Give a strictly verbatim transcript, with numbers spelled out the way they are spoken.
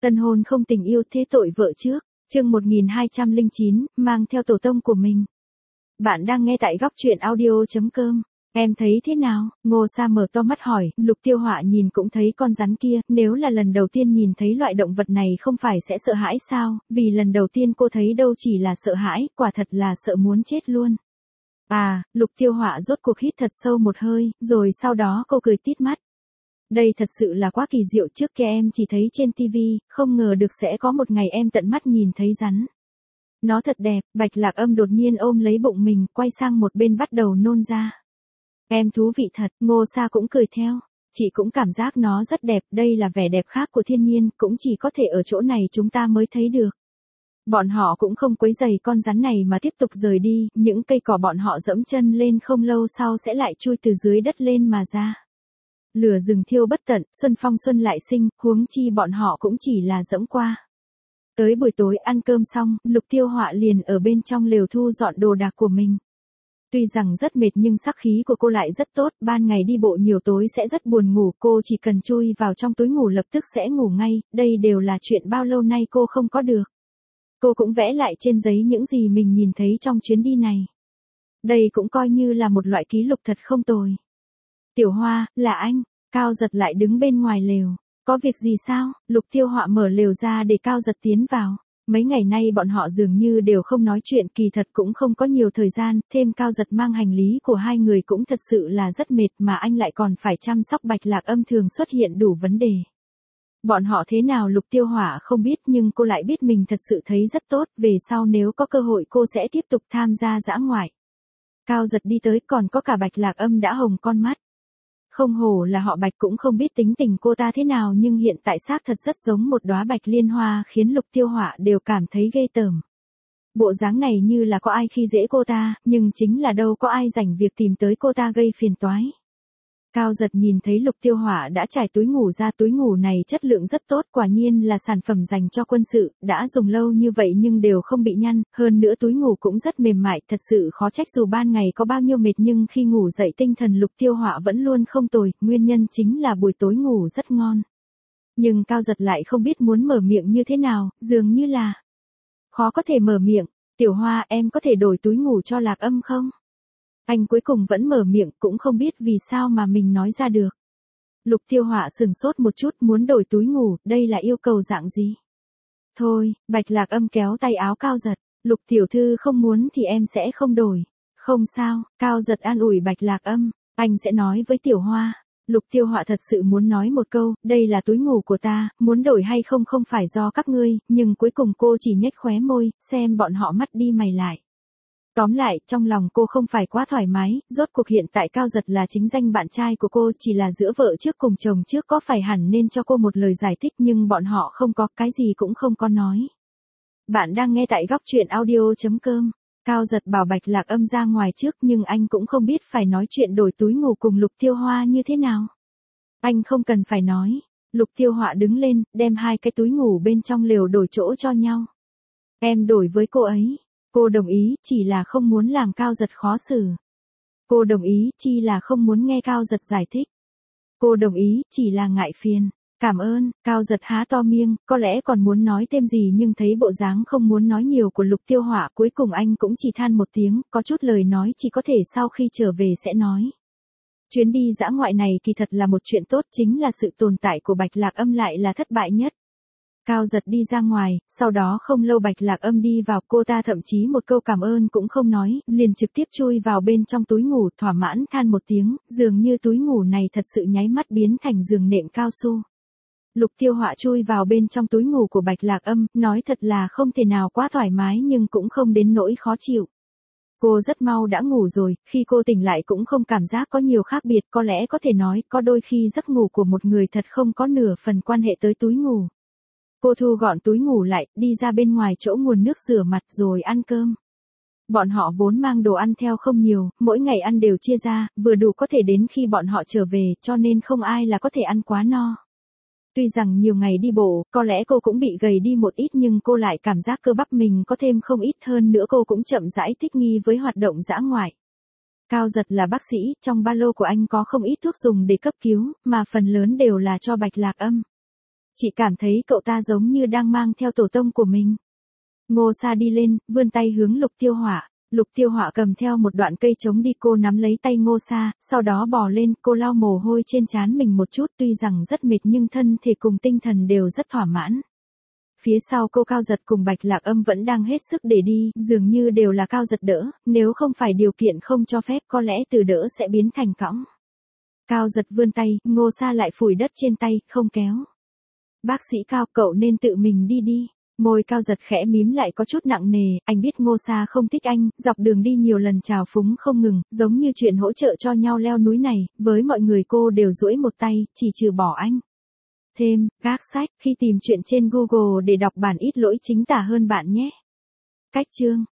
Tân hôn không tình yêu thế tội vợ trước, chương một nghìn hai trăm lẻ chín, mang theo tổ tông của mình. Bạn đang nghe tại góc truyện audio chấm com. Em thấy thế nào? Ngô Sa mở to mắt hỏi, Lục Tiêu Họa nhìn cũng thấy con rắn kia, nếu là lần đầu tiên nhìn thấy loại động vật này không phải sẽ sợ hãi sao, vì lần đầu tiên cô thấy đâu chỉ là sợ hãi, quả thật là sợ muốn chết luôn. À, Lục Tiêu Họa rốt cuộc hít thật sâu một hơi, rồi sau đó cô cười tít mắt. Đây thật sự là quá kỳ diệu, trước kia em chỉ thấy trên tivi, không ngờ được sẽ có một ngày em tận mắt nhìn thấy rắn. Nó thật đẹp, Bạch Lạc Âm đột nhiên ôm lấy bụng mình, quay sang một bên bắt đầu nôn ra. Em thú vị thật, Ngô Sa cũng cười theo. Chị cũng cảm giác nó rất đẹp, đây là vẻ đẹp khác của thiên nhiên, cũng chỉ có thể ở chỗ này chúng ta mới thấy được. Bọn họ cũng không quấy rầy con rắn này mà tiếp tục rời đi, những cây cỏ bọn họ dẫm chân lên không lâu sau sẽ lại chui từ dưới đất lên mà ra. Lửa rừng thiêu bất tận, xuân phong xuân lại sinh, huống chi bọn họ cũng chỉ là dẫm qua. Tới buổi tối ăn cơm xong, Lục Tiêu Họa liền ở bên trong lều thu dọn đồ đạc của mình. Tuy rằng rất mệt nhưng sắc khí của cô lại rất tốt, ban ngày đi bộ nhiều tối sẽ rất buồn ngủ, cô chỉ cần chui vào trong túi ngủ lập tức sẽ ngủ ngay, đây đều là chuyện bao lâu nay cô không có được. Cô cũng vẽ lại trên giấy những gì mình nhìn thấy trong chuyến đi này. Đây cũng coi như là một loại ký lục thật không tồi. Tiểu Hoa, là anh, Cao Giật lại đứng bên ngoài lều. Có việc gì sao? Lục Tiêu Họa mở lều ra để Cao Giật tiến vào. Mấy ngày nay bọn họ dường như đều không nói chuyện, kỳ thật cũng không có nhiều thời gian, thêm Cao Giật mang hành lý của hai người cũng thật sự là rất mệt mà anh lại còn phải chăm sóc Bạch Lạc Âm thường xuất hiện đủ vấn đề. Bọn họ thế nào Lục Tiêu Họa không biết nhưng cô lại biết mình thật sự thấy rất tốt, về sau nếu có cơ hội cô sẽ tiếp tục tham gia dã ngoại. Cao Giật đi tới còn có cả Bạch Lạc Âm đã hồng con mắt. Không hổ là họ Bạch, cũng không biết tính tình cô ta thế nào nhưng hiện tại xác thật rất giống một đóa bạch liên hoa khiến Lục Tiêu Họa đều cảm thấy ghê tởm. Bộ dáng này như là có ai khi dễ cô ta, nhưng chính là đâu có ai rảnh việc tìm tới cô ta gây phiền toái. Cao Giật nhìn thấy Lục Tiêu Họa đã trải túi ngủ ra, túi ngủ này chất lượng rất tốt, quả nhiên là sản phẩm dành cho quân sự, đã dùng lâu như vậy nhưng đều không bị nhăn, hơn nữa túi ngủ cũng rất mềm mại, thật sự khó trách dù ban ngày có bao nhiêu mệt nhưng khi ngủ dậy tinh thần Lục Tiêu Họa vẫn luôn không tồi, nguyên nhân chính là buổi tối ngủ rất ngon. Nhưng Cao Giật lại không biết muốn mở miệng như thế nào, dường như là khó có thể mở miệng. Tiểu Hoa, em có thể đổi túi ngủ cho Lạc Âm không? Anh cuối cùng vẫn mở miệng, cũng không biết vì sao mà mình nói ra được. Lục Tiêu Họa sừng sốt một chút, muốn đổi túi ngủ, đây là yêu cầu dạng gì? Thôi, Bạch Lạc Âm kéo tay áo Cao Giật, Lục tiểu thư không muốn thì em sẽ không đổi. Không sao, Cao Giật an ủi Bạch Lạc Âm, anh sẽ nói với Tiểu Hoa. Lục Tiêu Họa thật sự muốn nói một câu, đây là túi ngủ của ta, muốn đổi hay không không phải do các ngươi, nhưng cuối cùng cô chỉ nhếch khóe môi, xem bọn họ mắt đi mày lại. Tóm lại, trong lòng cô không phải quá thoải mái, rốt cuộc hiện tại Cao Giật là chính danh bạn trai của cô, chỉ là giữa vợ trước cùng chồng trước có phải hẳn nên cho cô một lời giải thích nhưng bọn họ không có, cái gì cũng không có nói. Bạn đang nghe tại góc truyện audio chấm com. Cao Giật bảo Bạch Lạc Âm ra ngoài trước nhưng anh cũng không biết phải nói chuyện đổi túi ngủ cùng Lục Tiêu Hoa như thế nào. Anh không cần phải nói. Lục Tiêu Họa đứng lên, đem hai cái túi ngủ bên trong lều đổi chỗ cho nhau. Em đổi với cô ấy. Cô đồng ý, chỉ là không muốn làm Cao Giật khó xử. Cô đồng ý, chỉ là không muốn nghe Cao Giật giải thích. Cô đồng ý, chỉ là ngại phiền. Cảm ơn, Cao Giật há to miệng, có lẽ còn muốn nói thêm gì nhưng thấy bộ dáng không muốn nói nhiều của Lục Tiêu Họa, cuối cùng anh cũng chỉ than một tiếng, có chút lời nói chỉ có thể sau khi trở về sẽ nói. Chuyến đi dã ngoại này kỳ thật là một chuyện tốt, chính là sự tồn tại của Bạch Lạc Âm lại là thất bại nhất. Cao Giật đi ra ngoài, sau đó không lâu Bạch Lạc Âm đi vào, cô ta thậm chí một câu cảm ơn cũng không nói, liền trực tiếp chui vào bên trong túi ngủ, thỏa mãn than một tiếng, dường như túi ngủ này thật sự nháy mắt biến thành giường nệm cao su. Lục Tiêu Họa chui vào bên trong túi ngủ của Bạch Lạc Âm, nói thật là không thể nào quá thoải mái nhưng cũng không đến nỗi khó chịu. Cô rất mau đã ngủ rồi, khi cô tỉnh lại cũng không cảm giác có nhiều khác biệt, có lẽ có thể nói có đôi khi giấc ngủ của một người thật không có nửa phần quan hệ tới túi ngủ. Cô thu gọn túi ngủ lại, đi ra bên ngoài chỗ nguồn nước rửa mặt rồi ăn cơm. Bọn họ vốn mang đồ ăn theo không nhiều, mỗi ngày ăn đều chia ra, vừa đủ có thể đến khi bọn họ trở về, cho nên không ai là có thể ăn quá no. Tuy rằng nhiều ngày đi bộ, có lẽ cô cũng bị gầy đi một ít nhưng cô lại cảm giác cơ bắp mình có thêm không ít, hơn nữa cô cũng chậm rãi thích nghi với hoạt động dã ngoại. Cao Giật là bác sĩ, trong ba lô của anh có không ít thuốc dùng để cấp cứu, mà phần lớn đều là cho Bạch Lạc Âm. Chị cảm thấy cậu ta giống như đang mang theo tổ tông của mình. Ngô Sa đi lên, vươn tay hướng Lục Tiêu Họa. Lục Tiêu Họa cầm theo một đoạn cây trống đi, cô nắm lấy tay Ngô Sa, sau đó bò lên, cô lau mồ hôi trên trán mình một chút, tuy rằng rất mệt nhưng thân thể cùng tinh thần đều rất thỏa mãn. Phía sau cô Cao Giật cùng Bạch Lạc Âm vẫn đang hết sức để đi, dường như đều là Cao Giật đỡ, nếu không phải điều kiện không cho phép có lẽ từ đỡ sẽ biến thành cõng. Cao Giật vươn tay, Ngô Sa lại phủi đất trên tay, không kéo. Bác sĩ Cao, cậu nên tự mình đi đi. Môi Cao Giật khẽ mím lại có chút nặng nề, anh biết Ngô Sa không thích anh, dọc đường đi nhiều lần chào phúng không ngừng, giống như chuyện hỗ trợ cho nhau leo núi này, với mọi người cô đều duỗi một tay, chỉ trừ bỏ anh. Thêm, gác sách, khi tìm chuyện trên Google để đọc bản ít lỗi chính tả hơn bạn nhé. Cách chương